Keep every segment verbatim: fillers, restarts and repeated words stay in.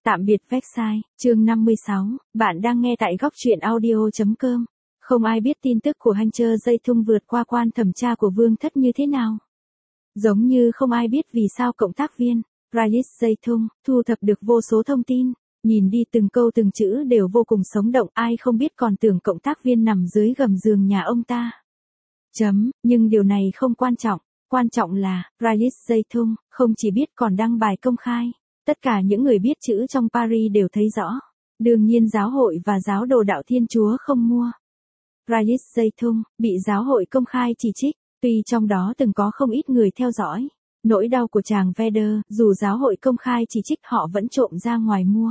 Tạm biệt Versailles, chương năm mươi sáu, bạn đang nghe tại góc truyện audio.com. Không ai biết tin tức của Hunter Zaytun vượt qua quan thẩm tra của Vương thất như thế nào. Giống như không ai biết vì sao cộng tác viên, Rayis Zaytun, thu thập được vô số thông tin, nhìn đi từng câu từng chữ đều vô cùng sống động, ai không biết còn tưởng cộng tác viên nằm dưới gầm giường nhà ông ta. Chấm, nhưng điều này không quan trọng, quan trọng là, Rayis Zaytun, không chỉ biết còn đăng bài công khai. Tất cả những người biết chữ trong Paris đều thấy rõ. Đương nhiên giáo hội và giáo đồ đạo Thiên Chúa không mua. Rayis Zaytun bị giáo hội công khai chỉ trích, tuy trong đó từng có không ít người theo dõi. Nỗi đau của chàng Vedder, dù giáo hội công khai chỉ trích họ vẫn trộm ra ngoài mua.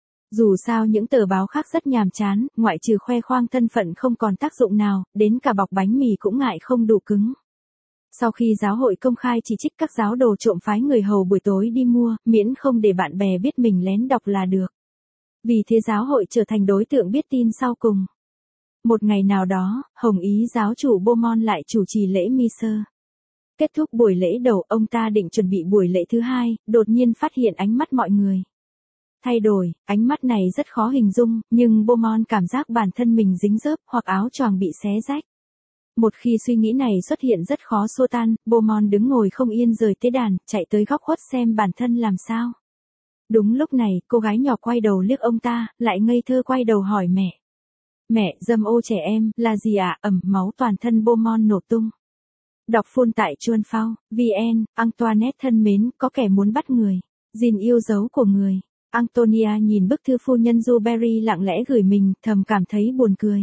Dù sao những tờ báo khác rất nhàm chán, ngoại trừ khoe khoang thân phận không còn tác dụng nào, đến cả bọc bánh mì cũng ngại không đủ cứng. Sau khi giáo hội công khai chỉ trích các giáo đồ trộm phái người hầu buổi tối đi mua, miễn không để bạn bè biết mình lén đọc là được. Vì thế giáo hội trở thành đối tượng biết tin sau cùng. Một ngày nào đó, Hồng Ý giáo chủ Beaumont lại chủ trì lễ Misa. Kết thúc buổi lễ đầu, ông ta định chuẩn bị buổi lễ thứ hai, đột nhiên phát hiện ánh mắt mọi người thay đổi, ánh mắt này rất khó hình dung, nhưng Beaumont cảm giác bản thân mình dính dớp hoặc áo choàng bị xé rách. Một khi suy nghĩ này xuất hiện rất khó xua tan, Beaumont đứng ngồi không yên rời tế đàn, chạy tới góc khuất xem bản thân làm sao. Đúng lúc này, cô gái nhỏ quay đầu liếc ông ta, lại ngây thơ quay đầu hỏi mẹ. Mẹ, dâm ô trẻ em, là gì ạ? À? Ẩm, máu toàn thân Beaumont nổ tung. Đọc phun tại Chuan Phao, vê en, Antoinette thân mến, có kẻ muốn bắt người. Gìn yêu dấu của người. Antonia nhìn bức thư phu nhân Dubarry lặng lẽ gửi mình, thầm cảm thấy buồn cười.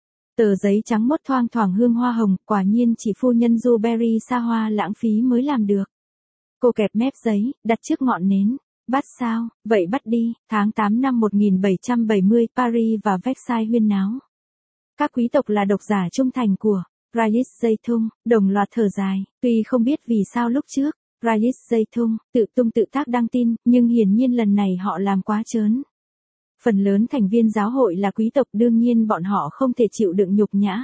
Tờ giấy trắng mốt thoang thoảng hương hoa hồng, quả nhiên chỉ phu nhân Dubarry xa hoa lãng phí mới làm được. Cô kẹp mép giấy, đặt trước ngọn nến. Bắt sao? Vậy bắt đi. Tháng tám năm một nghìn bảy trăm bảy mươi, Paris và Versailles huyên náo. Các quý tộc là độc giả trung thành của Rayis Zaytun, đồng loạt thở dài, tuy không biết vì sao lúc trước, Rayis Zaytun tự tung tự tác đăng tin, nhưng hiển nhiên lần này họ làm quá trớn. Phần lớn thành viên giáo hội là quý tộc, đương nhiên bọn họ không thể chịu đựng nhục nhã.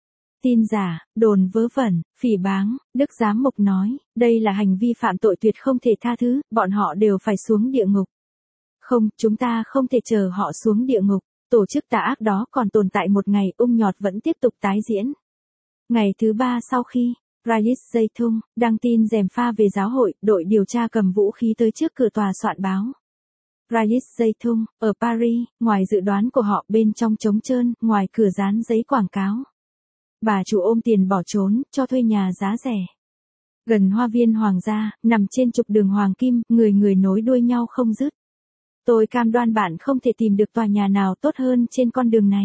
Tin giả, đồn vớ vẩn, phỉ báng, Đức Giám Mục nói, đây là hành vi phạm tội tuyệt không thể tha thứ, bọn họ đều phải xuống địa ngục. Không, chúng ta không thể chờ họ xuống địa ngục, tổ chức tà ác đó còn tồn tại một ngày, ung nhọt vẫn tiếp tục tái diễn. Ngày thứ ba sau khi, Rayis Zaytun đăng tin gièm pha về giáo hội, đội điều tra cầm vũ khí tới trước cửa tòa soạn báo. Rayis Zaytun, ở Paris, ngoài dự đoán của họ, bên trong trống trơn, ngoài cửa dán giấy quảng cáo. Bà chủ ôm tiền bỏ trốn, cho thuê nhà giá rẻ. Gần hoa viên hoàng gia, nằm trên trục đường Hoàng Kim, người người nối đuôi nhau không dứt. Tôi cam đoan bạn không thể tìm được tòa nhà nào tốt hơn trên con đường này.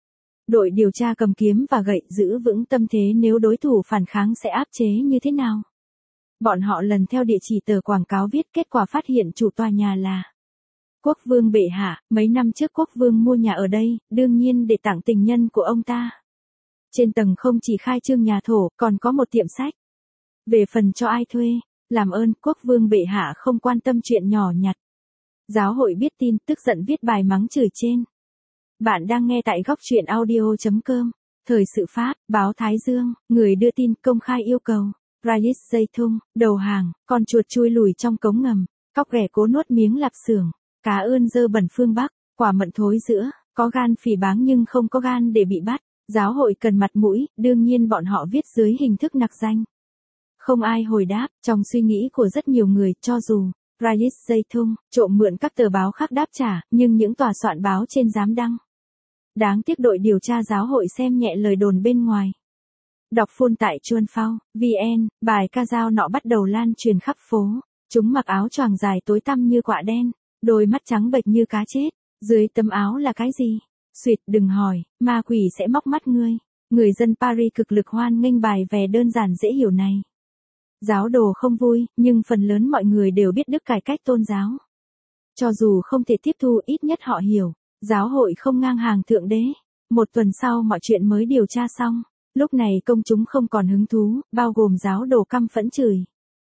Đội điều tra cầm kiếm và gậy, giữ vững tâm thế nếu đối thủ phản kháng sẽ áp chế như thế nào. Bọn họ lần theo địa chỉ tờ quảng cáo viết, kết quả phát hiện chủ tòa nhà là Quốc vương bệ hạ. Mấy năm trước quốc vương mua nhà ở đây, đương nhiên để tặng tình nhân của ông ta. Trên tầng không chỉ khai trương nhà thổ, còn có một tiệm sách. Về phần cho ai thuê, làm ơn, quốc vương bệ hạ không quan tâm chuyện nhỏ nhặt. Giáo hội biết tin, tức giận viết bài mắng chửi trên. Bạn đang nghe tại góc truyện audio.com. Thời sự Pháp, báo Thái Dương, người đưa tin công khai yêu cầu. Rayis Zaytun, đầu hàng, con chuột chui lùi trong cống ngầm, cóc ghẻ cố nuốt miếng lạp xưởng, cá ươn dơ bẩn phương Bắc, quả mận thối giữa, có gan phỉ báng nhưng không có gan để bị bắt. Giáo hội cần mặt mũi, đương nhiên bọn họ viết dưới hình thức nặc danh. Không ai hồi đáp, trong suy nghĩ của rất nhiều người, cho dù Rayis Zaytun trộm mượn các tờ báo khác đáp trả, nhưng những tòa soạn báo trên dám đăng. Đáng tiếc đội điều tra giáo hội xem nhẹ lời đồn bên ngoài. Đọc phun tại Chuan Phao, vê en, bài ca dao nọ bắt đầu lan truyền khắp phố. Chúng mặc áo choàng dài tối tăm như quạ đen, đôi mắt trắng bệch như cá chết. Dưới tấm áo là cái gì? Xuyệt, đừng hỏi, ma quỷ sẽ móc mắt ngươi. Người dân Paris cực lực hoan nghênh bài về đơn giản dễ hiểu này. Giáo đồ không vui, nhưng phần lớn mọi người đều biết đức cải cách tôn giáo. Cho dù không thể tiếp thu, ít nhất họ hiểu, giáo hội không ngang hàng thượng đế. Một tuần sau mọi chuyện mới điều tra xong. Lúc này công chúng không còn hứng thú, bao gồm giáo đồ căm phẫn chửi.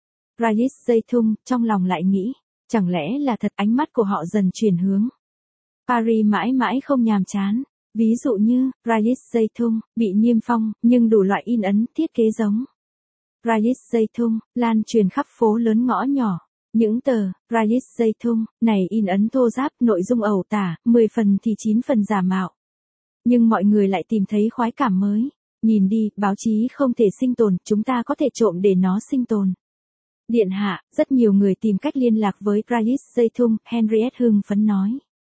Rayis Zaytun trong lòng lại nghĩ, chẳng lẽ là thật? Ánh mắt của họ dần chuyển hướng. Paris mãi mãi không nhàm chán. Ví dụ như, Rayis Zaytun bị niêm phong, nhưng đủ loại in ấn, thiết kế giống. Rayis Zaytun lan truyền khắp phố lớn ngõ nhỏ. Những tờ, Rayis dây thun, này in ấn thô ráp, nội dung ẩu tả, mười phần thì chín phần giả mạo. Nhưng mọi người lại tìm thấy khoái cảm mới. Nhìn đi, báo chí không thể sinh tồn, chúng ta có thể trộm để nó sinh tồn. Điện hạ, rất nhiều người tìm cách liên lạc với Rayis dây thun, Henriette hưng phấn nói.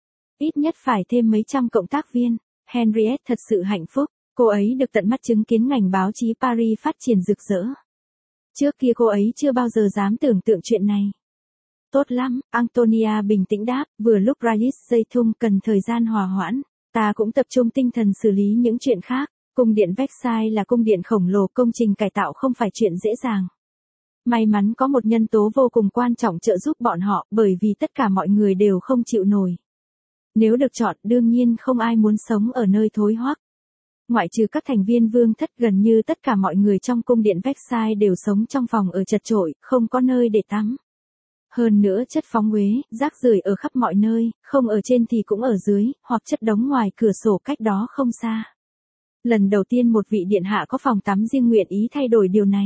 Ít nhất phải thêm mấy trăm cộng tác viên. Henriette thật sự hạnh phúc, cô ấy được tận mắt chứng kiến ngành báo chí Paris phát triển rực rỡ. Trước kia cô ấy chưa bao giờ dám tưởng tượng chuyện này. Tốt lắm, Antonia bình tĩnh đáp, vừa lúc Rayis dây thun cần thời gian hòa hoãn, ta cũng tập trung tinh thần xử lý những chuyện khác. Cung điện Versailles là cung điện khổng lồ, công trình cải tạo không phải chuyện dễ dàng. May mắn có một nhân tố vô cùng quan trọng trợ giúp bọn họ, bởi vì tất cả mọi người đều không chịu nổi. Nếu được chọn, đương nhiên không ai muốn sống ở nơi thối hoắc. Ngoại trừ các thành viên vương thất, gần như tất cả mọi người trong cung điện Versailles đều sống trong phòng ở chật chội, không có nơi để tắm. Hơn nữa chất phóng uế, rác rưởi ở khắp mọi nơi, không ở trên thì cũng ở dưới, hoặc chất đống ngoài cửa sổ cách đó không xa. Lần đầu tiên một vị điện hạ có phòng tắm riêng nguyện ý thay đổi điều này.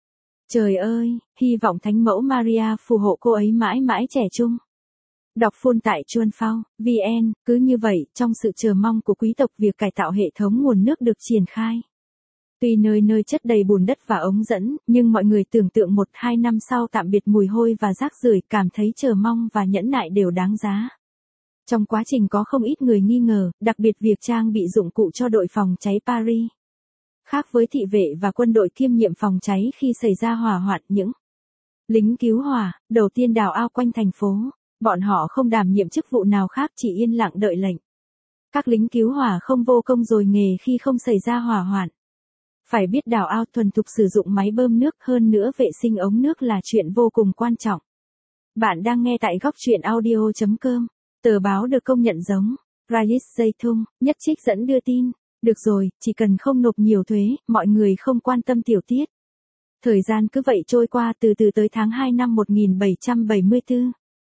Trời ơi, hy vọng Thánh mẫu Maria phù hộ cô ấy mãi mãi trẻ trung. Đọc phun tại Chuan Phao, vn, cứ như vậy, trong sự chờ mong của quý tộc việc cải tạo hệ thống nguồn nước được triển khai. Tuy nơi nơi chất đầy bùn đất và ống dẫn, nhưng mọi người tưởng tượng một hai năm sau tạm biệt mùi hôi và rác rưởi, cảm thấy chờ mong và nhẫn nại đều đáng giá. Trong quá trình có không ít người nghi ngờ, đặc biệt việc trang bị dụng cụ cho đội phòng cháy Paris. Khác với thị vệ và quân đội kiêm nhiệm phòng cháy khi xảy ra hỏa hoạn, những lính cứu hỏa đầu tiên đào ao quanh thành phố, bọn họ không đảm nhiệm chức vụ nào khác, chỉ yên lặng đợi lệnh. Các lính cứu hỏa không vô công rồi nghề khi không xảy ra hỏa hoạn. Phải biết đào ao, thuần thục sử dụng máy bơm nước, hơn nữa vệ sinh ống nước là chuyện vô cùng quan trọng. Bạn đang nghe tại góc truyện audio chấm com. Tờ báo được công nhận giống Rayis dây thun, nhất trích dẫn đưa tin. Được rồi, chỉ cần không nộp nhiều thuế, mọi người không quan tâm tiểu tiết. Thời gian cứ vậy trôi qua, từ từ tới tháng hai năm một nghìn bảy trăm bảy mươi tư.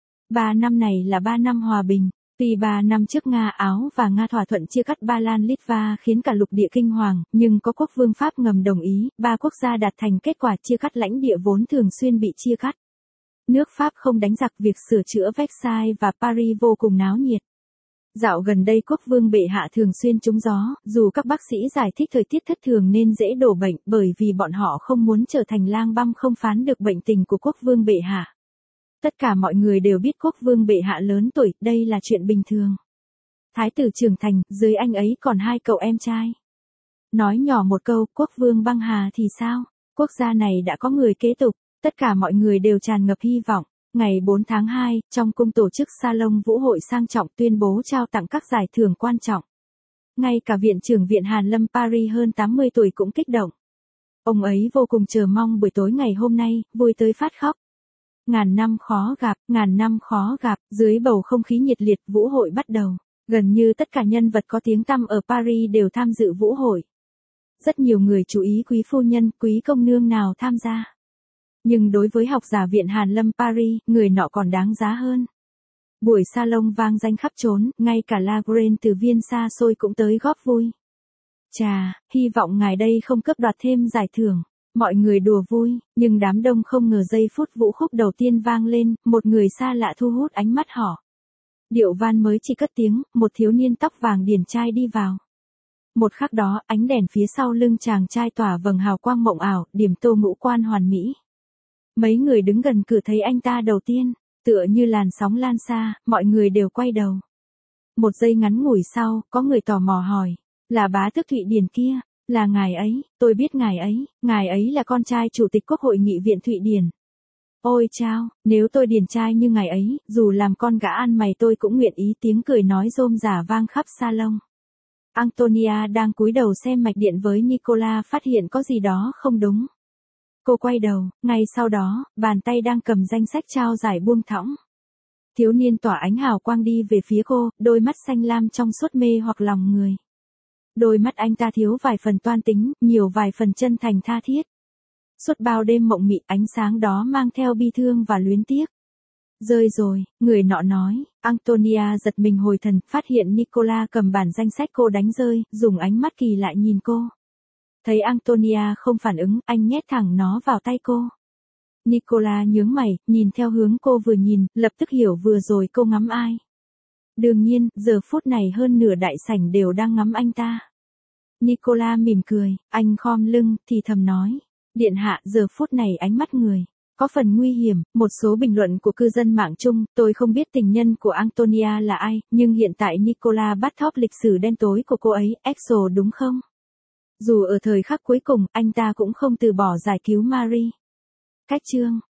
Ba năm này là ba năm hòa bình. Tuy ba năm trước Nga Áo và Nga thỏa thuận chia cắt Ba Lan Litva khiến cả lục địa kinh hoàng, nhưng có quốc vương Pháp ngầm đồng ý, ba quốc gia đạt thành kết quả chia cắt lãnh địa vốn thường xuyên bị chia cắt. Nước Pháp không đánh giặc, việc sửa chữa Versailles và Paris vô cùng náo nhiệt. Dạo gần đây quốc vương bệ hạ thường xuyên trúng gió, dù các bác sĩ giải thích thời tiết thất thường nên dễ đổ bệnh, bởi vì bọn họ không muốn trở thành lang băm không phán được bệnh tình của quốc vương bệ hạ. Tất cả mọi người đều biết quốc vương bệ hạ lớn tuổi, đây là chuyện bình thường. Thái tử trưởng thành, dưới anh ấy còn hai cậu em trai. Nói nhỏ một câu, quốc vương băng hà thì sao? Quốc gia này đã có người kế tục, tất cả mọi người đều tràn ngập hy vọng. Ngày bốn tháng hai, trong cung tổ chức salon vũ hội sang trọng tuyên bố trao tặng các giải thưởng quan trọng. Ngay cả viện trưởng viện Hàn Lâm Paris hơn tám mươi tuổi cũng kích động. Ông ấy vô cùng chờ mong buổi tối ngày hôm nay, vui tới phát khóc. Ngàn năm khó gặp, ngàn năm khó gặp, dưới bầu không khí nhiệt liệt, vũ hội bắt đầu. Gần như tất cả nhân vật có tiếng tăm ở Paris đều tham dự vũ hội. Rất nhiều người chú ý quý phu nhân, quý công nương nào tham gia. Nhưng đối với học giả viện Hàn Lâm Paris, người nọ còn đáng giá hơn. Buổi salon vang danh khắp trốn, ngay cả La Grange từ viên xa xôi cũng tới góp vui. Chà, hy vọng ngài đây không cướp đoạt thêm giải thưởng. Mọi người đùa vui, nhưng đám đông không ngờ giây phút vũ khúc đầu tiên vang lên, một người xa lạ thu hút ánh mắt họ. Điệu van mới chỉ cất tiếng, một thiếu niên tóc vàng điển trai đi vào. Một khắc đó, ánh đèn phía sau lưng chàng trai tỏa vầng hào quang mộng ảo, điểm tô ngũ quan hoàn mỹ. Mấy người đứng gần cửa thấy anh ta đầu tiên, tựa như làn sóng lan xa, mọi người đều quay đầu. Một giây ngắn ngủi sau, có người tò mò hỏi, là bá tước Thụy Điển kia, là ngài ấy, tôi biết ngài ấy, ngài ấy là con trai chủ tịch quốc hội nghị viện Thụy Điển. Ôi chao, nếu tôi điển trai như ngài ấy, dù làm con gã ăn mày tôi cũng nguyện ý, tiếng cười nói rôm rả vang khắp salon. Antonia đang cúi đầu xem mạch điện với Nicola phát hiện có gì đó không đúng. Cô quay đầu, ngay sau đó, bàn tay đang cầm danh sách trao giải buông thõng. Thiếu niên tỏa ánh hào quang đi về phía cô, đôi mắt xanh lam trong suốt mê hoặc lòng người. Đôi mắt anh ta thiếu vài phần toan tính, nhiều vài phần chân thành tha thiết. Suốt bao đêm mộng mị, ánh sáng đó mang theo bi thương và luyến tiếc. Rơi rồi, người nọ nói. Antonia giật mình hồi thần, phát hiện Nicola cầm bản danh sách cô đánh rơi, dùng ánh mắt kỳ lạ nhìn cô. Thấy Antonia không phản ứng, anh nhét thẳng nó vào tay cô. Nicola nhướng mày, nhìn theo hướng cô vừa nhìn, lập tức hiểu vừa rồi cô ngắm ai. Đương nhiên, giờ phút này hơn nửa đại sảnh đều đang ngắm anh ta. Nicola mỉm cười, anh khom lưng, thì thầm nói. Điện hạ, giờ phút này ánh mắt người có phần nguy hiểm, một số bình luận của cư dân mạng chung, tôi không biết tình nhân của Antonia là ai, nhưng hiện tại Nicola bắt thóp lịch sử đen tối của cô ấy, Exo đúng không? Dù ở thời khắc cuối cùng, anh ta cũng không từ bỏ giải cứu Marie. Cách chương